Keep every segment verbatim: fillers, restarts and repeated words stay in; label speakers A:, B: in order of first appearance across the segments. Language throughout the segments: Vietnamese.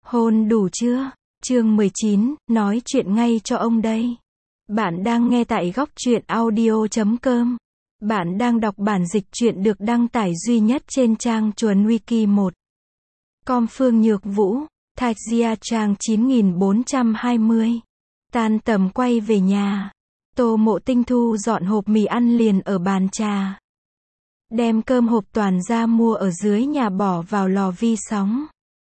A: Hôn đủ chưa? Chương mười chín, nói chuyện ngay cho ông đây. Bạn đang nghe tại góc truyện audio chấm com. Bạn đang đọc bản dịch truyện được đăng tải duy nhất trên trang Chuồn Wiki một. Com Phương Nhược Vũ, Thạch Gia trang chín nghìn bốn trăm hai mươi. Tan tầm quay về nhà. Tô Mộ Tinh thu dọn hộp mì ăn liền ở bàn trà. Đem cơm hộp toàn ra mua ở dưới nhà bỏ vào lò vi sóng.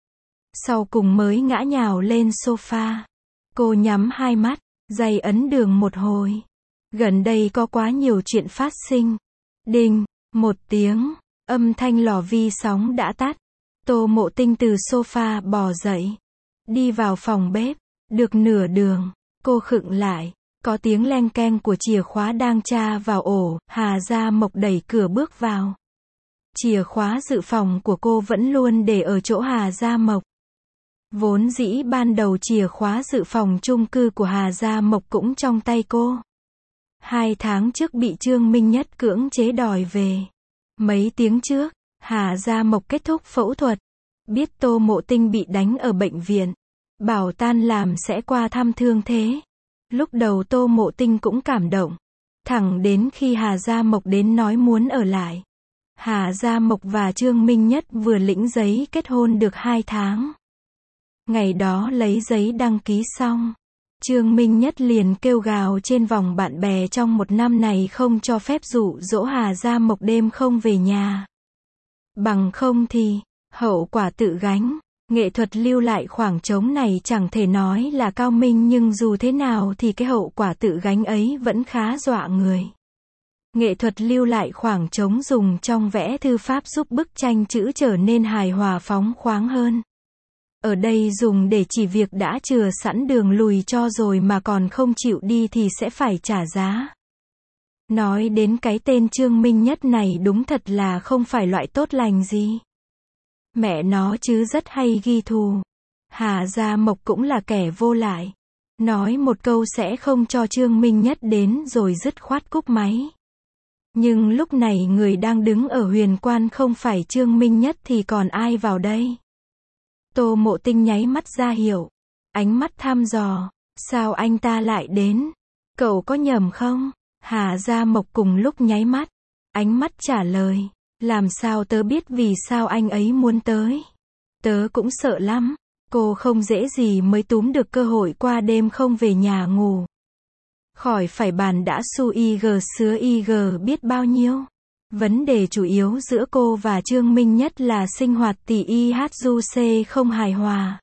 A: Sau cùng mới ngã nhào lên sofa. Cô nhắm hai mắt, day ấn đường một hồi. Gần đây có quá nhiều chuyện phát sinh. Đinh, một tiếng, âm thanh lò vi sóng đã tắt. Tô Mộ Tinh từ sofa bò dậy, đi vào phòng bếp. Được nửa đường, cô khựng lại. Có tiếng leng keng của chìa khóa đang tra vào ổ. Hà Gia Mộc đẩy cửa bước vào. Chìa khóa dự phòng của cô vẫn luôn để ở chỗ Hà Gia Mộc. Vốn dĩ ban đầu chìa khóa dự phòng chung cư của Hà Gia Mộc cũng trong tay cô. Hai tháng trước bị Trương Minh Nhất cưỡng chế đòi về. Mấy tiếng trước, Hà Gia Mộc kết thúc phẫu thuật. Biết Tô Mộ Tinh bị đánh ở bệnh viện. Bảo tan làm sẽ qua thăm thương thế. Lúc đầu Tô Mộ Tinh cũng cảm động. Thẳng đến khi Hà Gia Mộc đến nói muốn ở lại. Hà Gia Mộc và Trương Minh Nhất vừa lĩnh giấy kết hôn được hai tháng. Ngày đó lấy giấy đăng ký xong, Trương Minh Nhất liền kêu gào trên vòng bạn bè trong một năm này không cho phép dụ dỗ Hà Gia Mộc đêm không về nhà. Bằng không thì, hậu quả tự gánh. Nghệ thuật lưu lại khoảng trống này chẳng thể nói là cao minh, nhưng dù thế nào thì cái hậu quả tự gánh ấy vẫn khá dọa người. Nghệ thuật lưu lại khoảng trống dùng trong vẽ thư pháp giúp bức tranh chữ trở nên hài hòa phóng khoáng hơn. Ở đây dùng để chỉ việc đã chừa sẵn đường lùi cho rồi mà còn không chịu đi thì sẽ phải trả giá. Nói đến cái tên Trương Minh Nhất này đúng thật là không phải loại tốt lành gì. Mẹ nó chứ rất hay ghi thù. Hà Gia Mộc cũng là kẻ vô lại. Nói một câu sẽ không cho Trương Minh Nhất đến rồi dứt khoát cúp máy. Nhưng lúc này người đang đứng ở huyền quan không phải Trương Minh Nhất thì còn ai vào đây? Tô Mộ Tinh nháy mắt ra hiệu. Ánh mắt thăm dò. Sao anh ta lại đến? Cậu có nhầm không? Hà Gia Mộc cùng lúc nháy mắt. Ánh mắt trả lời. Làm sao tớ biết vì sao anh ấy muốn tới? Tớ cũng sợ lắm. Cô không dễ gì mới túm được cơ hội qua đêm không về nhà ngủ. Khỏi phải bàn đã su ig sứa ig biết bao nhiêu. Vấn đề chủ yếu giữa cô và Trương Minh Nhất là sinh hoạt tỷ i hát du c không hài hòa.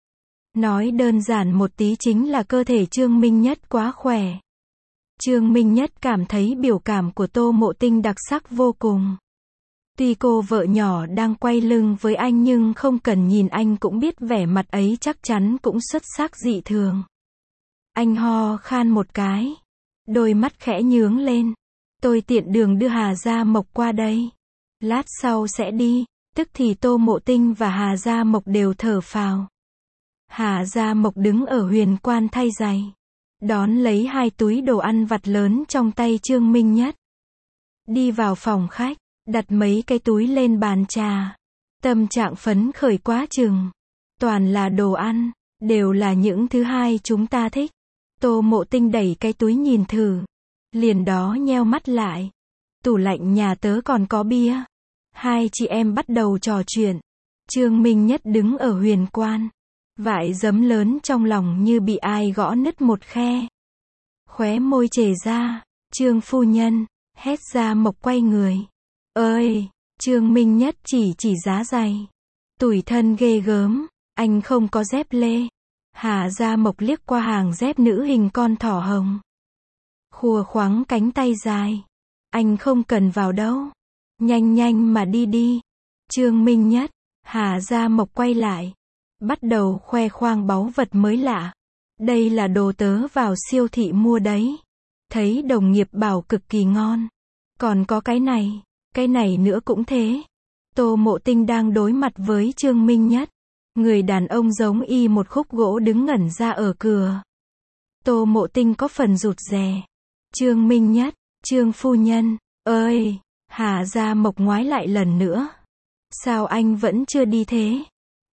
A: Nói đơn giản một tí chính là cơ thể Trương Minh Nhất quá khỏe. Trương Minh Nhất cảm thấy biểu cảm của Tô Mộ Tinh đặc sắc vô cùng. Tuy cô vợ nhỏ đang quay lưng với anh nhưng không cần nhìn anh cũng biết vẻ mặt ấy chắc chắn cũng xuất sắc dị thường. Anh ho khan một cái. Đôi mắt khẽ nhướng lên. Tôi tiện đường đưa Hà Gia Mộc qua đây. Lát sau sẽ đi. Tức thì Tô Mộ Tinh và Hà Gia Mộc đều thở phào. Hà Gia Mộc đứng ở huyền quan thay giày. Đón lấy hai túi đồ ăn vặt lớn trong tay Trương Minh Nhất. Đi vào phòng khách. Đặt mấy cái túi lên bàn trà. Tâm trạng phấn khởi quá chừng. Toàn là đồ ăn. Đều là những thứ hai chúng ta thích. Tô Mộ Tinh đẩy cái túi nhìn thử. Liền đó nheo mắt lại. Tủ lạnh nhà tớ còn có bia. Hai chị em bắt đầu trò chuyện. Trương Minh Nhất đứng ở huyền quan. Vải giấm lớn trong lòng như bị ai gõ nứt một khe. Khóe môi chề ra. Trương phu nhân. Hét ra Mộc quay người. Ơi! Trương Minh Nhất chỉ chỉ giá giày. Tủi thân ghê gớm. Anh không có dép lê. Hà Gia Mộc liếc qua hàng dép nữ hình con thỏ hồng. Khua khoắng cánh tay dài. Anh không cần vào đâu. Nhanh nhanh mà đi đi. Trương Minh Nhất. Hà Gia Mộc quay lại. Bắt đầu khoe khoang báu vật mới lạ. Đây là đồ tớ vào siêu thị mua đấy. Thấy đồng nghiệp bảo cực kỳ ngon. Còn có cái này. Cái này nữa cũng thế. Tô Mộ Tinh đang đối mặt với Trương Minh Nhất. Người đàn ông giống y một khúc gỗ đứng ngẩn ra ở cửa. Tô Mộ Tinh có phần rụt rè. Trương Minh Nhất, Trương phu nhân, ơi! Hà Gia Mộc ngoái lại lần nữa. Sao anh vẫn chưa đi thế?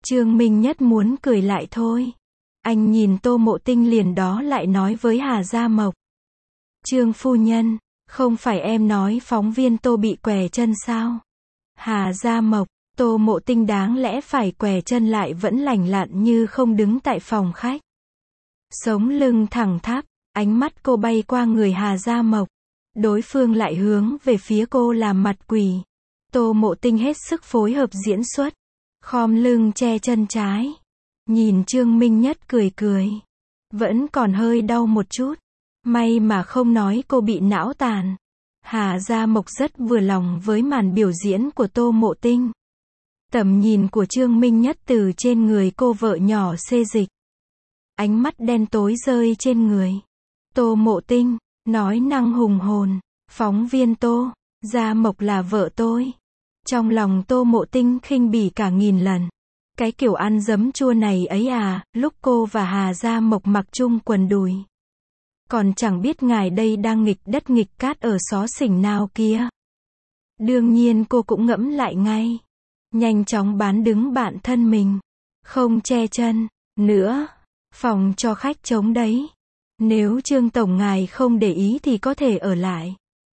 A: Trương Minh Nhất muốn cười lại thôi. Anh nhìn Tô Mộ Tinh liền đó lại nói với Hà Gia Mộc. Trương phu nhân, không phải em nói phóng viên Tô bị què chân sao? Hà Gia Mộc, Tô Mộ Tinh đáng lẽ phải què chân lại vẫn lành lặn như không đứng tại phòng khách. Sống lưng thẳng thắp, ánh mắt cô bay qua người Hà Gia Mộc. Đối phương lại hướng về phía cô làm mặt quỷ. Tô Mộ Tinh hết sức phối hợp diễn xuất. Khom lưng che chân trái. Nhìn Trương Minh Nhất cười cười. Vẫn còn hơi đau một chút. May mà không nói cô bị não tàn. Hà Gia Mộc rất vừa lòng với màn biểu diễn của Tô Mộ Tinh. Tầm nhìn của Trương Minh Nhất từ trên người cô vợ nhỏ xê dịch. Ánh mắt đen tối rơi trên người. Tô Mộ Tinh, nói năng hùng hồn. Phóng viên Tô, Gia Mộc là vợ tôi. Trong lòng Tô Mộ Tinh khinh bỉ cả nghìn lần. Cái kiểu ăn giấm chua này ấy à, lúc cô và Hà Gia Mộc mặc chung quần đùi. Còn chẳng biết ngài đây đang nghịch đất nghịch cát ở xó xỉnh nào kia. Đương nhiên cô cũng ngẫm lại ngay. Nhanh chóng bán đứng bạn thân mình. Không che chân, nữa. Phòng cho khách trống đấy. Nếu Trương Tổng ngài không để ý thì có thể ở lại.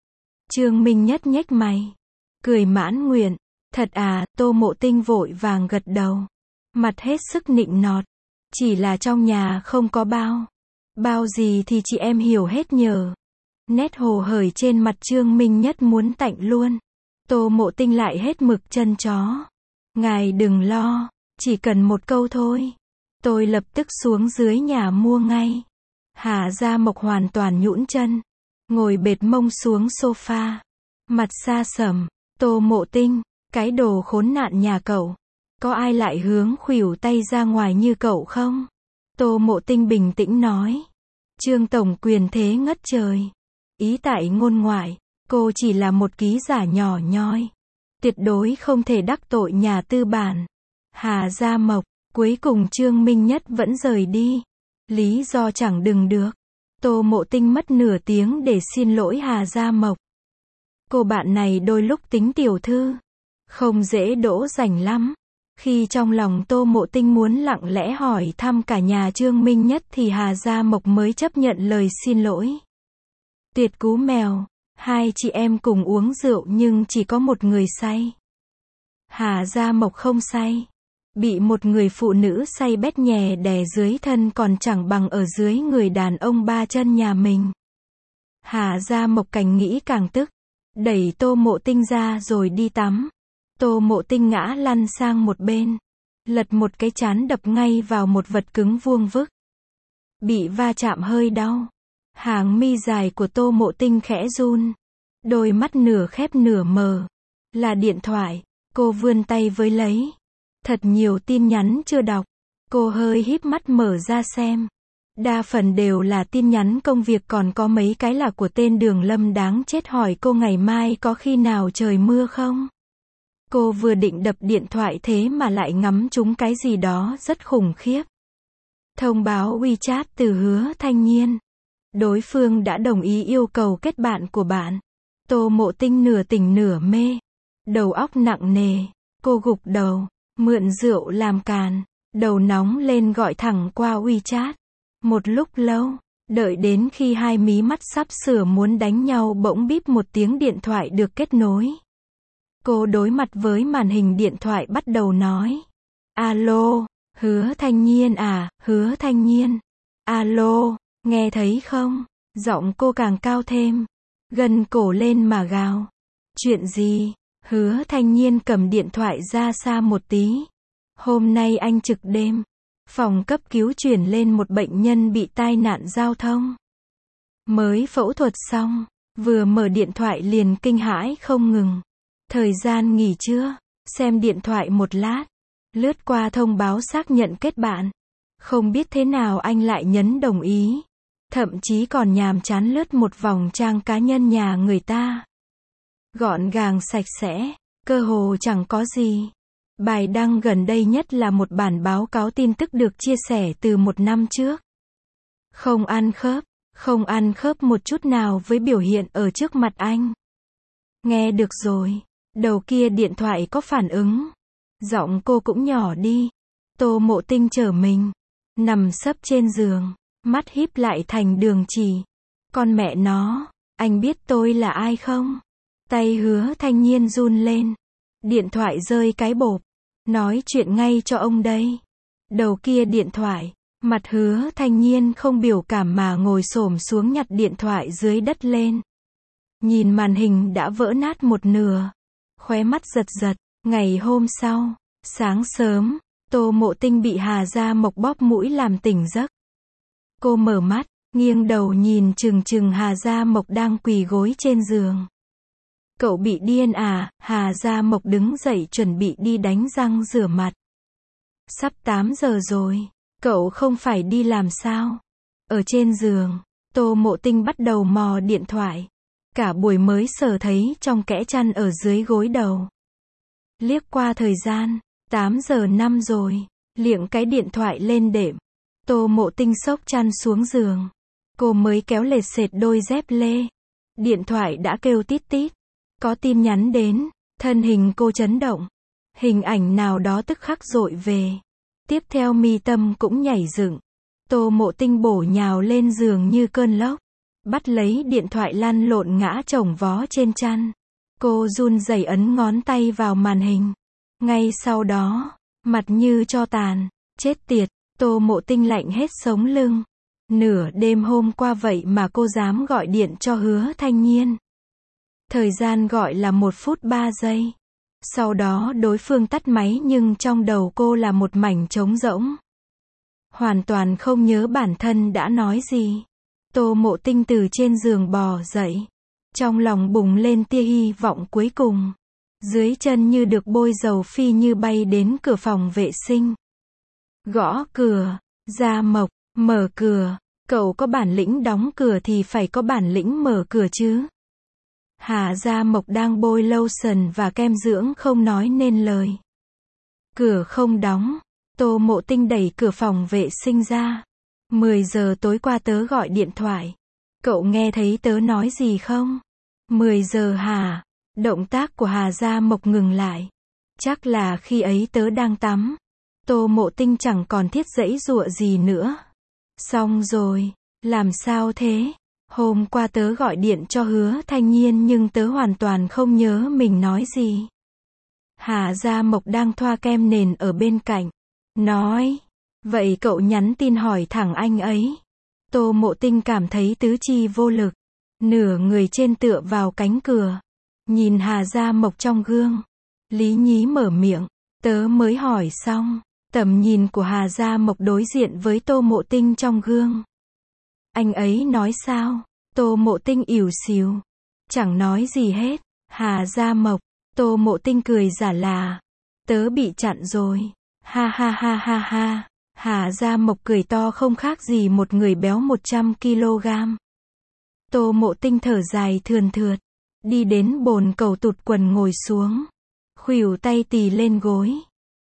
A: Trương Minh Nhất nhếch mày. Cười mãn nguyện. Thật à, Tô Mộ Tinh vội vàng gật đầu. Mặt hết sức nịnh nọt. Chỉ là trong nhà không có bao. Bao gì thì chị em hiểu hết nhờ. Nét hồ hởi trên mặt Trương Minh Nhất muốn tạnh luôn. Tô Mộ Tinh lại hết mực chân chó. Ngài đừng lo, chỉ cần một câu thôi. Tôi lập tức xuống dưới nhà mua ngay. Hà Gia Mộc hoàn toàn nhũn chân. Ngồi bệt mông xuống sofa. Mặt xa sầm. Tô Mộ Tinh, cái đồ khốn nạn nhà cậu. Có ai lại hướng khuỷu tay ra ngoài như cậu không? Tô Mộ Tinh bình tĩnh nói. Trương Tổng quyền thế ngất trời. Ý tại ngôn ngoại, cô chỉ là một ký giả nhỏ nhoi. Tuyệt đối không thể đắc tội nhà tư bản. Hà Gia Mộc, cuối cùng Trương Minh Nhất vẫn rời đi. Lý do chẳng đừng được. Tô Mộ Tinh mất nửa tiếng để xin lỗi Hà Gia Mộc. Cô bạn này đôi lúc tính tiểu thư. Không dễ đỗ rảnh lắm. Khi trong lòng Tô Mộ Tinh muốn lặng lẽ hỏi thăm cả nhà Trương Minh Nhất thì Hà Gia Mộc mới chấp nhận lời xin lỗi. Tuyệt cú mèo. Hai chị em cùng uống rượu nhưng chỉ có một người say. Hà Gia Mộc không say. Bị một người phụ nữ say bét nhè đè dưới thân còn chẳng bằng ở dưới người đàn ông ba chân nhà mình. Hà Gia Mộc càng nghĩ càng tức. Đẩy Tô Mộ Tinh ra rồi đi tắm. Tô Mộ Tinh ngã lăn sang một bên. Lật một cái chán đập ngay vào một vật cứng vuông vức. Bị va chạm hơi đau. Hàng mi dài của Tô Mộ Tinh khẽ run. Đôi mắt nửa khép nửa mờ. Là điện thoại. Cô vươn tay với lấy. Thật nhiều tin nhắn chưa đọc. Cô hơi híp mắt mở ra xem. Đa phần đều là tin nhắn công việc, còn có mấy cái là của tên Đường Lâm đáng chết hỏi cô ngày mai có khi nào trời mưa không. Cô vừa định đập điện thoại thế mà lại ngắm trúng cái gì đó rất khủng khiếp. Thông báo WeChat từ Hứa Thanh Nhiên. Đối phương đã đồng ý yêu cầu kết bạn của bạn. Tô Mộ Tinh nửa tỉnh nửa mê. Đầu óc nặng nề. Cô gục đầu. Mượn rượu làm càn. Đầu nóng lên gọi thẳng qua WeChat. Một lúc lâu. Đợi đến khi hai mí mắt sắp sửa muốn đánh nhau bỗng bíp một tiếng điện thoại được kết nối. Cô đối mặt với màn hình điện thoại bắt đầu nói. Alo, Hứa Thanh Nhiên à, Hứa Thanh Nhiên. Alo, nghe thấy không? Giọng cô càng cao thêm. Gân cổ lên mà gào. Chuyện gì? Hứa Thanh Nhiên cầm điện thoại ra xa một tí. Hôm nay anh trực đêm. Phòng cấp cứu chuyển lên một bệnh nhân bị tai nạn giao thông. Mới phẫu thuật xong. Vừa mở điện thoại liền kinh hãi không ngừng. Thời gian nghỉ trưa. Xem điện thoại một lát. Lướt qua thông báo xác nhận kết bạn. Không biết thế nào anh lại nhấn đồng ý. Thậm chí còn nhàm chán lướt một vòng trang cá nhân nhà người ta. Gọn gàng sạch sẽ. Cơ hồ chẳng có gì. Bài đăng gần đây nhất là một bản báo cáo tin tức được chia sẻ từ một năm trước. Không ăn khớp. Không ăn khớp một chút nào với biểu hiện ở trước mặt anh. Nghe được rồi. Đầu kia điện thoại có phản ứng. Giọng cô cũng nhỏ đi. Tô Mộ Tinh trở mình, nằm sấp trên giường, mắt híp lại thành đường chỉ. Con mẹ nó, anh biết tôi là ai không? Tay Hứa Thanh Nhiên run lên. Điện thoại rơi cái bộp. Nói chuyện ngay cho ông đây. Đầu kia điện thoại, mặt Hứa Thanh Nhiên không biểu cảm mà ngồi xổm xuống nhặt điện thoại dưới đất lên. Nhìn màn hình đã vỡ nát một nửa. Khóe mắt giật giật. Ngày hôm sau, sáng sớm, Tô Mộ Tinh bị Hà Gia Mộc bóp mũi làm tỉnh giấc. Cô mở mắt, nghiêng đầu nhìn chừng chừng Hà Gia Mộc đang quỳ gối trên giường. Cậu bị điên à? Hà Gia Mộc đứng dậy chuẩn bị đi đánh răng rửa mặt. Sắp tám giờ rồi, cậu không phải đi làm sao? Ở trên giường, Tô Mộ Tinh bắt đầu mò điện thoại. Cả buổi mới sờ thấy trong kẽ chăn ở dưới gối đầu. Liếc qua thời gian, tám giờ năm rồi, liệng cái điện thoại lên đệm. Tô Mộ Tinh xốc chăn xuống giường. Cô mới kéo lệch sệt đôi dép lê. Điện thoại đã kêu tít tít. Có tin nhắn đến, thân hình cô chấn động. Hình ảnh nào đó tức khắc dội về. Tiếp theo mi tâm cũng nhảy dựng. Tô Mộ Tinh bổ nhào lên giường như cơn lốc. Bắt lấy điện thoại lăn lộn ngã chồng vó trên chăn. Cô run rẩy ấn ngón tay vào màn hình. Ngay sau đó, mặt như tro tàn. Chết tiệt, Tô Mộ Tinh lạnh hết sống lưng. Nửa đêm hôm qua vậy mà cô dám gọi điện cho Hứa Thanh Nhiên. Thời gian gọi là một phút ba giây. Sau đó đối phương tắt máy nhưng trong đầu cô là một mảnh trống rỗng. Hoàn toàn không nhớ bản thân đã nói gì. Tô Mộ Tinh từ trên giường bò dậy. Trong lòng bùng lên tia hy vọng cuối cùng. Dưới chân như được bôi dầu phi như bay đến cửa phòng vệ sinh. Gõ cửa. Gia Mộc, mở cửa. Cậu có bản lĩnh đóng cửa thì phải có bản lĩnh mở cửa chứ. Hà Gia Mộc đang bôi lotion và kem dưỡng không nói nên lời. Cửa không đóng. Tô Mộ Tinh đẩy cửa phòng vệ sinh ra. mười giờ tối qua tớ gọi điện thoại. Cậu nghe thấy tớ nói gì không? mười giờ hả? Động tác của Hà Gia Mộc ngừng lại. Chắc là khi ấy tớ đang tắm. Tô Mộ Tinh chẳng còn thiết giãy giụa gì nữa. Xong rồi, làm sao thế? Hôm qua tớ gọi điện cho Hứa Thanh Nhiên nhưng tớ hoàn toàn không nhớ mình nói gì. Hà Gia Mộc đang thoa kem nền ở bên cạnh. Nói, vậy cậu nhắn tin hỏi thẳng anh ấy. Tô Mộ Tinh cảm thấy tứ chi vô lực. Nửa người trên tựa vào cánh cửa. Nhìn Hà Gia Mộc trong gương. Lý nhí mở miệng. Tớ mới hỏi xong. Tầm nhìn của Hà Gia Mộc đối diện với Tô Mộ Tinh trong gương. Anh ấy nói sao? Tô Mộ Tinh ỉu xìu. Chẳng nói gì hết. Hà Gia Mộc. Tô Mộ Tinh cười giả là. Tớ bị chặn rồi. Ha ha ha ha ha. Hà Gia Mộc cười to không khác gì một người béo một trăm ki lô gam. Tô Mộ Tinh thở dài thườn thượt. Đi đến bồn cầu tụt quần ngồi xuống. Khuỷu tay tì lên gối.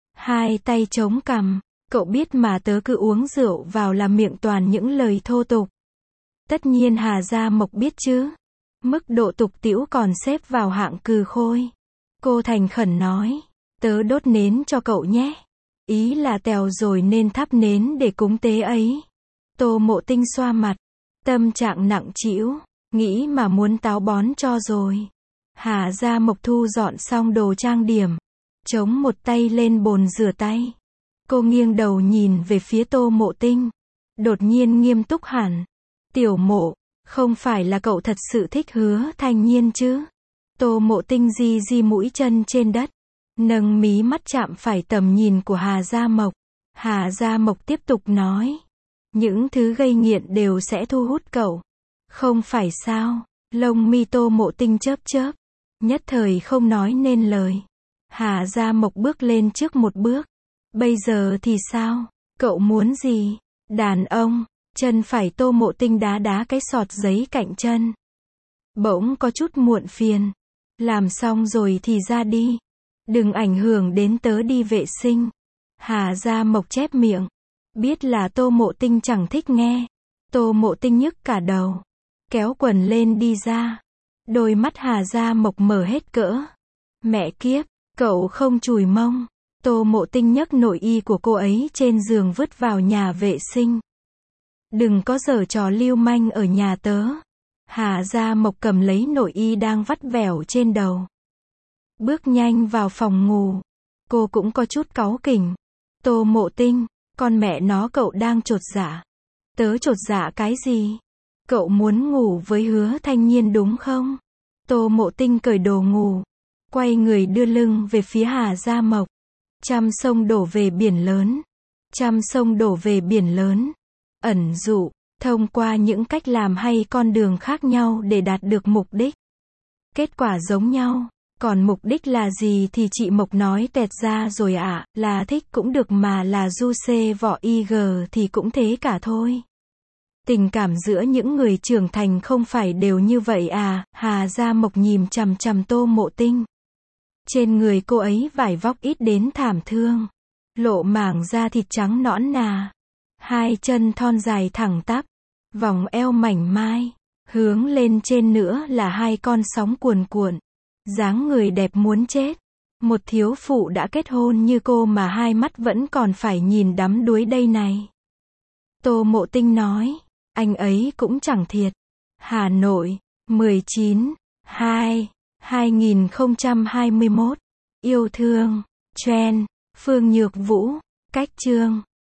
A: Hai tay chống cằm. Cậu biết mà tớ cứ uống rượu vào là miệng toàn những lời thô tục. Tất nhiên Hà Gia Mộc biết chứ. Mức độ tục tĩu còn xếp vào hạng cừ khôi. Cô thành khẩn nói. Tớ đốt nến cho cậu nhé. Ý là tèo rồi nên thắp nến để cúng tế ấy. Tô Mộ Tinh xoa mặt. Tâm trạng nặng trĩu. Nghĩ mà muốn táo bón cho rồi. Hà Gia Mộc thu dọn xong đồ trang điểm. Chống một tay lên bồn rửa tay. Cô nghiêng đầu nhìn về phía Tô Mộ Tinh. Đột nhiên nghiêm túc hẳn. Tiểu Mộ, không phải là cậu thật sự thích Hứa Thanh Nhiên chứ? Tô Mộ Tinh di di mũi chân trên đất. Nâng mí mắt chạm phải tầm nhìn của Hà Gia Mộc. Hà Gia Mộc tiếp tục nói. Những thứ gây nghiện đều sẽ thu hút cậu. Không phải sao? Lông mi Tô Mộ Tinh chớp chớp. Nhất thời không nói nên lời. Hà Gia Mộc bước lên trước một bước. Bây giờ thì sao? Cậu muốn gì? Đàn ông. Chân phải Tô Mộ Tinh đá đá cái sọt giấy cạnh chân. Bỗng có chút muộn phiền. Làm xong rồi thì ra đi. Đừng ảnh hưởng đến tớ đi vệ sinh. Hà Gia Mộc chép miệng. Biết là Tô Mộ Tinh chẳng thích nghe. Tô Mộ Tinh nhức cả đầu. Kéo quần lên đi ra. Đôi mắt Hà Gia Mộc mở hết cỡ. Mẹ kiếp, cậu không chùi mông. Tô Mộ Tinh nhấc nội y của cô ấy trên giường vứt vào nhà vệ sinh. Đừng có giở trò lưu manh ở nhà tớ. Hà Gia Mộc cầm lấy nội y đang vắt vẻo trên đầu. Bước nhanh vào phòng ngủ. Cô cũng có chút cáu kỉnh. Tô Mộ Tinh, con mẹ nó cậu đang chột dạ. Tớ chột dạ cái gì? Cậu muốn ngủ với Hứa Thanh Nhiên đúng không? Tô Mộ Tinh cởi đồ ngủ. Quay người đưa lưng về phía Hà Gia Mộc. Trăm sông đổ về biển lớn. Trăm sông đổ về biển lớn. Ẩn dụ, thông qua những cách làm hay con đường khác nhau để đạt được mục đích. Kết quả giống nhau. Còn mục đích là gì thì chị Mộc nói tẹt ra rồi ạ, à, là thích cũng được mà là du xê vỏ i giê thì cũng thế cả thôi. Tình cảm giữa những người trưởng thành không phải đều như vậy à, Hà Gia Mộc nhìn chằm chằm Tô Mộ Tinh. Trên người cô ấy vải vóc ít đến thảm thương. Lộ mảng da thịt trắng nõn nà. Hai chân thon dài thẳng tắp. Vòng eo mảnh mai. Hướng lên trên nữa là hai con sóng cuồn cuộn. Dáng người đẹp muốn chết. Một thiếu phụ đã kết hôn như cô mà hai mắt vẫn còn phải nhìn đắm đuối đây này. Tô Mộ Tinh nói. Anh ấy cũng chẳng thiệt. Hà Nội, mười chín, hai, hai nghìn không trăm hai mươi mốt. Yêu thương, Trend, Phương Nhược Vũ, Cách Chương.